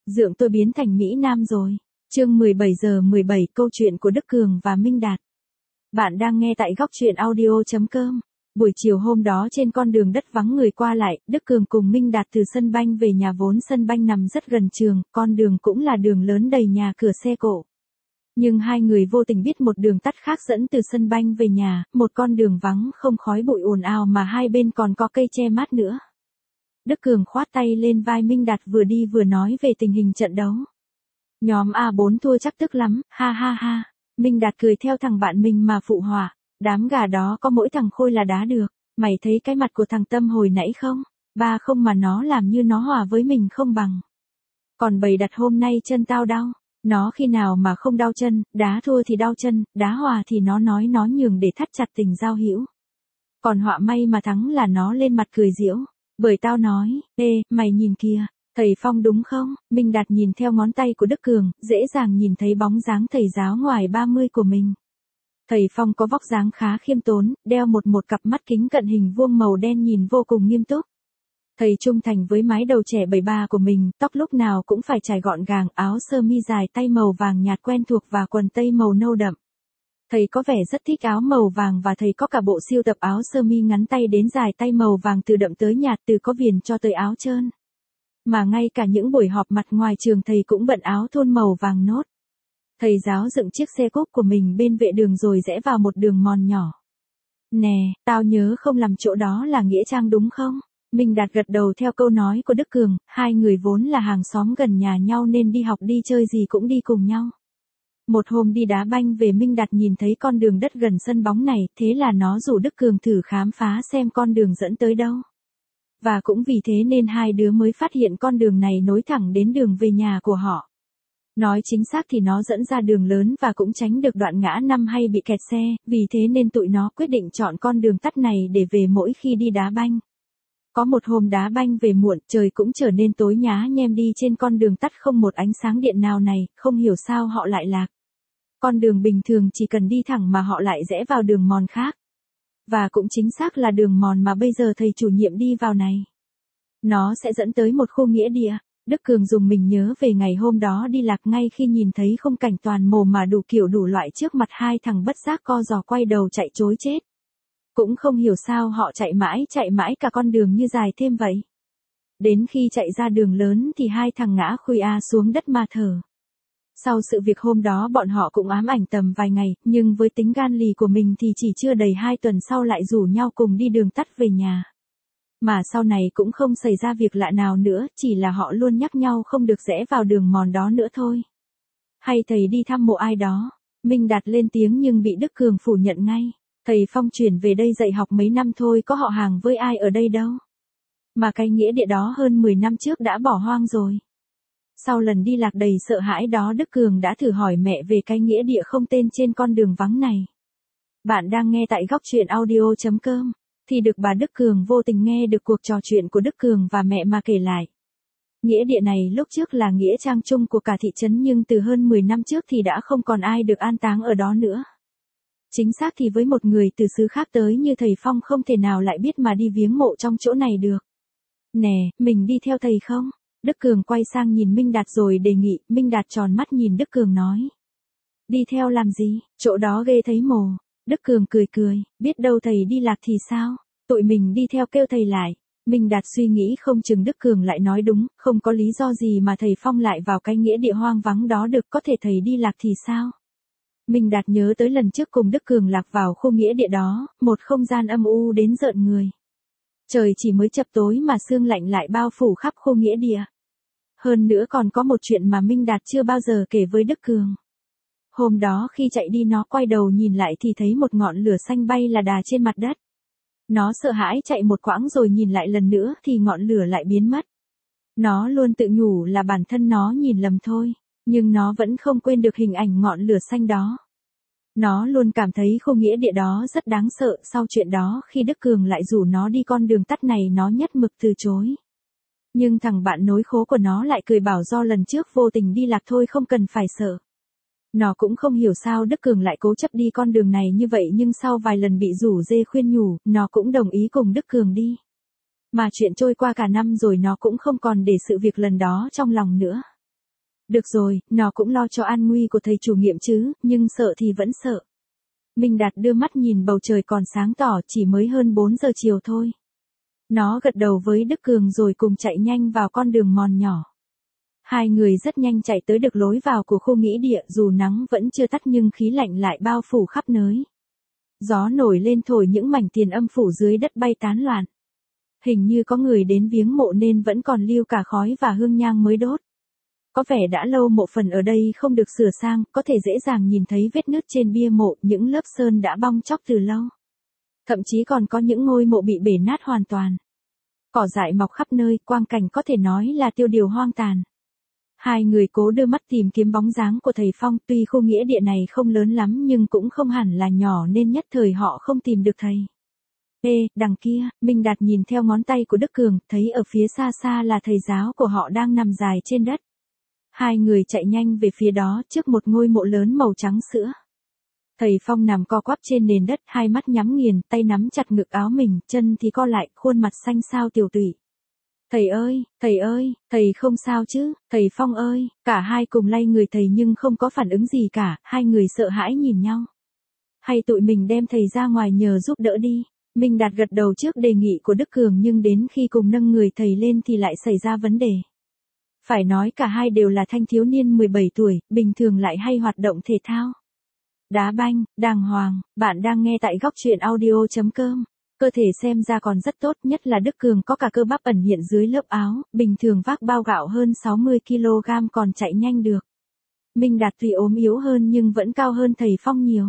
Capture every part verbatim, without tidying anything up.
Dượng tôi biến thành Mỹ Nam rồi. Chương mười bảy giờ mười bảy, câu chuyện của Đức Cường và Minh Đạt. Bạn đang nghe tại góc truyện audio chấm com. Buổi chiều hôm đó trên con đường đất vắng người qua lại, Đức Cường cùng Minh Đạt từ sân banh về nhà, vốn sân banh nằm rất gần trường, con đường cũng là đường lớn đầy nhà cửa xe cộ. Nhưng hai người vô tình biết một đường tắt khác dẫn từ sân banh về nhà, một con đường vắng không khói bụi ồn ào mà hai bên còn có cây che mát nữa. Đức Cường khoát tay lên vai Minh Đạt vừa đi vừa nói về tình hình trận đấu. Nhóm A bốn thua chắc tức lắm, ha ha ha. Minh Đạt cười theo thằng bạn mình mà phụ họa. Đám gà đó có mỗi thằng Khôi là đá được. Mày thấy cái mặt của thằng Tâm hồi nãy không? Ba không mà nó làm như nó hòa với mình không bằng. Còn bầy Đặt hôm nay chân tao đau. Nó khi nào mà không đau chân, đá thua thì đau chân, đá hòa thì nó nói nó nhường để thắt chặt tình giao hữu. Còn họa may mà thắng là nó lên mặt cười giễu. Bởi tao nói, ê, mày nhìn kìa, thầy Phong đúng không? Minh Đạt nhìn theo ngón tay của Đức Cường, dễ dàng nhìn thấy bóng dáng thầy giáo ngoài ba mươi của mình. Thầy Phong có vóc dáng khá khiêm tốn, đeo một một cặp mắt kính cận hình vuông màu đen nhìn vô cùng nghiêm túc. Thầy trung thành với mái đầu trẻ bảy ba của mình, tóc lúc nào cũng phải chải gọn gàng, áo sơ mi dài tay màu vàng nhạt quen thuộc và quần tây màu nâu đậm. Thầy có vẻ rất thích áo màu vàng và thầy có cả bộ siêu tập áo sơ mi ngắn tay đến dài tay màu vàng từ đậm tới nhạt, từ có viền cho tới áo trơn. Mà ngay cả những buổi họp mặt ngoài trường thầy cũng bận áo thun màu vàng nốt. Thầy giáo dựng chiếc xe cúp của mình bên vệ đường rồi rẽ vào một đường mòn nhỏ. Nè, tao nhớ không lầm chỗ đó là Nghĩa Trang đúng không? Minh Đạt gật đầu theo câu nói của Đức Cường, hai người vốn là hàng xóm gần nhà nhau nên đi học đi chơi gì cũng đi cùng nhau. Một hôm đi đá banh về, Minh Đạt nhìn thấy con đường đất gần sân bóng này, thế là nó rủ Đức Cường thử khám phá xem con đường dẫn tới đâu. Và cũng vì thế nên hai đứa mới phát hiện con đường này nối thẳng đến đường về nhà của họ. Nói chính xác thì nó dẫn ra đường lớn và cũng tránh được đoạn ngã năm hay bị kẹt xe, vì thế nên tụi nó quyết định chọn con đường tắt này để về mỗi khi đi đá banh. Có một hôm đá banh về muộn, trời cũng trở nên tối nhá nhem, đi trên con đường tắt không một ánh sáng điện nào này, không hiểu sao họ lại lạc. Con đường bình thường chỉ cần đi thẳng mà họ lại rẽ vào đường mòn khác. Và cũng chính xác là đường mòn mà bây giờ thầy chủ nhiệm đi vào này. Nó sẽ dẫn tới một khu nghĩa địa. Đức Cường dùng mình nhớ về ngày hôm đó đi lạc ngay khi nhìn thấy khung cảnh toàn mồ mà đủ kiểu đủ loại trước mặt, hai thằng bất giác co giò quay đầu chạy trối chết. Cũng không hiểu sao họ chạy mãi chạy mãi cả con đường như dài thêm vậy. Đến khi chạy ra đường lớn thì hai thằng ngã khuỵu a xuống đất mà thở. Sau sự việc hôm đó bọn họ cũng ám ảnh tầm vài ngày, nhưng với tính gan lì của mình thì chỉ chưa đầy hai tuần sau lại rủ nhau cùng đi đường tắt về nhà. Mà sau này cũng không xảy ra việc lạ nào nữa, chỉ là họ luôn nhắc nhau không được rẽ vào đường mòn đó nữa thôi. Hay thầy đi thăm mộ ai đó? Minh Đạt lên tiếng nhưng bị Đức Cường phủ nhận ngay. Thầy Phong chuyển về đây dạy học mấy năm thôi, có họ hàng với ai ở đây đâu. Mà cái nghĩa địa đó hơn mười năm trước đã bỏ hoang rồi. Sau lần đi lạc đầy sợ hãi đó, Đức Cường đã thử hỏi mẹ về cái nghĩa địa không tên trên con đường vắng này. Bạn đang nghe tại góc truyện audio chấm com. Thì được bà Đức Cường vô tình nghe được cuộc trò chuyện của Đức Cường và mẹ mà kể lại. Nghĩa địa này lúc trước là nghĩa trang chung của cả thị trấn, nhưng từ hơn mười năm trước thì đã không còn ai được an táng ở đó nữa. Chính xác thì với một người từ xứ khác tới như thầy Phong không thể nào lại biết mà đi viếng mộ trong chỗ này được. Nè, mình đi theo thầy không? Đức Cường quay sang nhìn Minh Đạt rồi đề nghị. Minh Đạt tròn mắt nhìn Đức Cường nói. Đi theo làm gì, chỗ đó ghê thấy mồ. Đức Cường cười cười, biết đâu thầy đi lạc thì sao? Tụi mình đi theo kêu thầy lại. Minh Đạt suy nghĩ không chừng Đức Cường lại nói đúng, không có lý do gì mà thầy Phong lại vào cái nghĩa địa hoang vắng đó được, có thể thầy đi lạc thì sao? Minh Đạt nhớ tới lần trước cùng Đức Cường lạc vào khu nghĩa địa đó, một không gian âm u đến rợn người. Trời chỉ mới chập tối mà sương lạnh lại bao phủ khắp khu nghĩa địa. Hơn nữa còn có một chuyện mà Minh Đạt chưa bao giờ kể với Đức Cường. Hôm đó khi chạy đi nó quay đầu nhìn lại thì thấy một ngọn lửa xanh bay là đà trên mặt đất. Nó sợ hãi chạy một quãng rồi nhìn lại lần nữa thì ngọn lửa lại biến mất. Nó luôn tự nhủ là bản thân nó nhìn lầm thôi, nhưng nó vẫn không quên được hình ảnh ngọn lửa xanh đó. Nó luôn cảm thấy khu nghĩa địa đó rất đáng sợ. Sau chuyện đó khi Đức Cường lại rủ nó đi con đường tắt này nó nhất mực từ chối. Nhưng thằng bạn nối khố của nó lại cười bảo do lần trước vô tình đi lạc thôi, không cần phải sợ. Nó cũng không hiểu sao Đức Cường lại cố chấp đi con đường này như vậy, nhưng sau vài lần bị rủ rê khuyên nhủ, nó cũng đồng ý cùng Đức Cường đi. Mà chuyện trôi qua cả năm rồi nó cũng không còn để sự việc lần đó trong lòng nữa. Được rồi, nó cũng lo cho an nguy của thầy chủ nhiệm chứ, nhưng sợ thì vẫn sợ. Minh Đạt đưa mắt nhìn bầu trời còn sáng tỏ, chỉ mới hơn bốn giờ chiều thôi. Nó gật đầu với Đức Cường rồi cùng chạy nhanh vào con đường mòn nhỏ. Hai người rất nhanh chạy tới được lối vào của khu nghĩa địa, dù nắng vẫn chưa tắt nhưng khí lạnh lại bao phủ khắp nơi. Gió nổi lên thổi những mảnh tiền âm phủ dưới đất bay tán loạn. Hình như có người đến viếng mộ nên vẫn còn lưu cả khói và hương nhang mới đốt. Có vẻ đã lâu mộ phần ở đây không được sửa sang, có thể dễ dàng nhìn thấy vết nứt trên bia mộ, những lớp sơn đã bong tróc từ lâu. Thậm chí còn có những ngôi mộ bị bể nát hoàn toàn. Cỏ dại mọc khắp nơi, quang cảnh có thể nói là tiêu điều hoang tàn. Hai người cố đưa mắt tìm kiếm bóng dáng của thầy Phong, tuy khu nghĩa địa này không lớn lắm nhưng cũng không hẳn là nhỏ nên nhất thời họ không tìm được thầy. Ê, đằng kia, Minh Đạt nhìn theo ngón tay của Đức Cường, thấy ở phía xa xa là thầy giáo của họ đang nằm dài trên đất. Hai người chạy nhanh về phía đó, trước một ngôi mộ lớn màu trắng sữa. Thầy Phong nằm co quắp trên nền đất, hai mắt nhắm nghiền, tay nắm chặt ngực áo mình, chân thì co lại, khuôn mặt xanh xao tiều tụy. Thầy ơi, thầy ơi, thầy không sao chứ, thầy Phong ơi, cả hai cùng lay người thầy nhưng không có phản ứng gì cả, hai người sợ hãi nhìn nhau. Hay tụi mình đem thầy ra ngoài nhờ giúp đỡ đi. Minh Đạt gật đầu trước đề nghị của Đức Cường nhưng đến khi cùng nâng người thầy lên thì lại xảy ra vấn đề. Phải nói cả hai đều là thanh thiếu niên mười bảy tuổi, bình thường lại hay hoạt động thể thao. Đá banh, đàng hoàng, bạn đang nghe tại góc truyện audio chấm com. Cơ thể xem ra còn rất tốt, nhất là Đức Cường có cả cơ bắp ẩn hiện dưới lớp áo, bình thường vác bao gạo hơn sáu mươi ki lô gam còn chạy nhanh được. Minh Đạt tuy ốm yếu hơn nhưng vẫn cao hơn thầy Phong nhiều.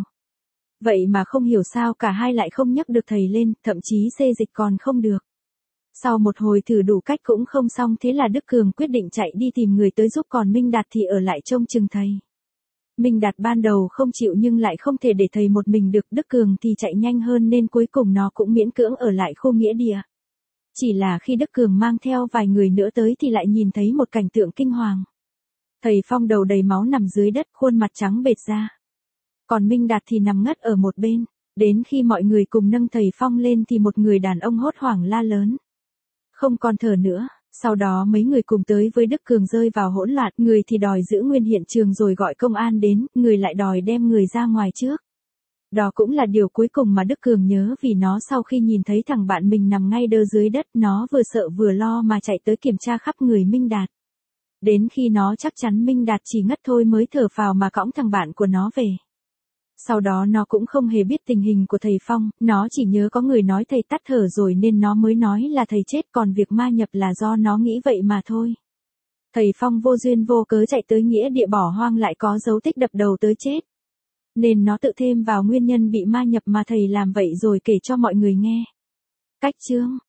Vậy mà không hiểu sao cả hai lại không nhấc được thầy lên, thậm chí xê dịch còn không được. Sau một hồi thử đủ cách cũng không xong, thế là Đức Cường quyết định chạy đi tìm người tới giúp, còn Minh Đạt thì ở lại trông chừng thầy. Minh Đạt ban đầu không chịu nhưng lại không thể để thầy một mình được, Đức Cường thì chạy nhanh hơn nên cuối cùng nó cũng miễn cưỡng ở lại khu nghĩa địa. Chỉ là khi Đức Cường mang theo vài người nữa tới thì lại nhìn thấy một cảnh tượng kinh hoàng. Thầy Phong đầu đầy máu nằm dưới đất, khuôn mặt trắng bệch ra. Còn Minh Đạt thì nằm ngất ở một bên. Đến khi mọi người cùng nâng thầy Phong lên thì một người đàn ông hốt hoảng la lớn. Không còn thở nữa. Sau đó mấy người cùng tới với Đức Cường rơi vào hỗn loạn, người thì đòi giữ nguyên hiện trường rồi gọi công an đến, người lại đòi đem người ra ngoài trước. Đó cũng là điều cuối cùng mà Đức Cường nhớ, vì nó sau khi nhìn thấy thằng bạn mình nằm ngay đơ dưới đất, nó vừa sợ vừa lo mà chạy tới kiểm tra khắp người Minh Đạt. Đến khi nó chắc chắn Minh Đạt chỉ ngất thôi mới thở phào mà cõng thằng bạn của nó về. Sau đó nó cũng không hề biết tình hình của thầy Phong, nó chỉ nhớ có người nói thầy tắt thở rồi nên nó mới nói là thầy chết, còn việc ma nhập là do nó nghĩ vậy mà thôi. Thầy Phong vô duyên vô cớ chạy tới nghĩa địa bỏ hoang lại có dấu tích đập đầu tới chết. Nên nó tự thêm vào nguyên nhân bị ma nhập mà thầy làm vậy rồi kể cho mọi người nghe. Cách chương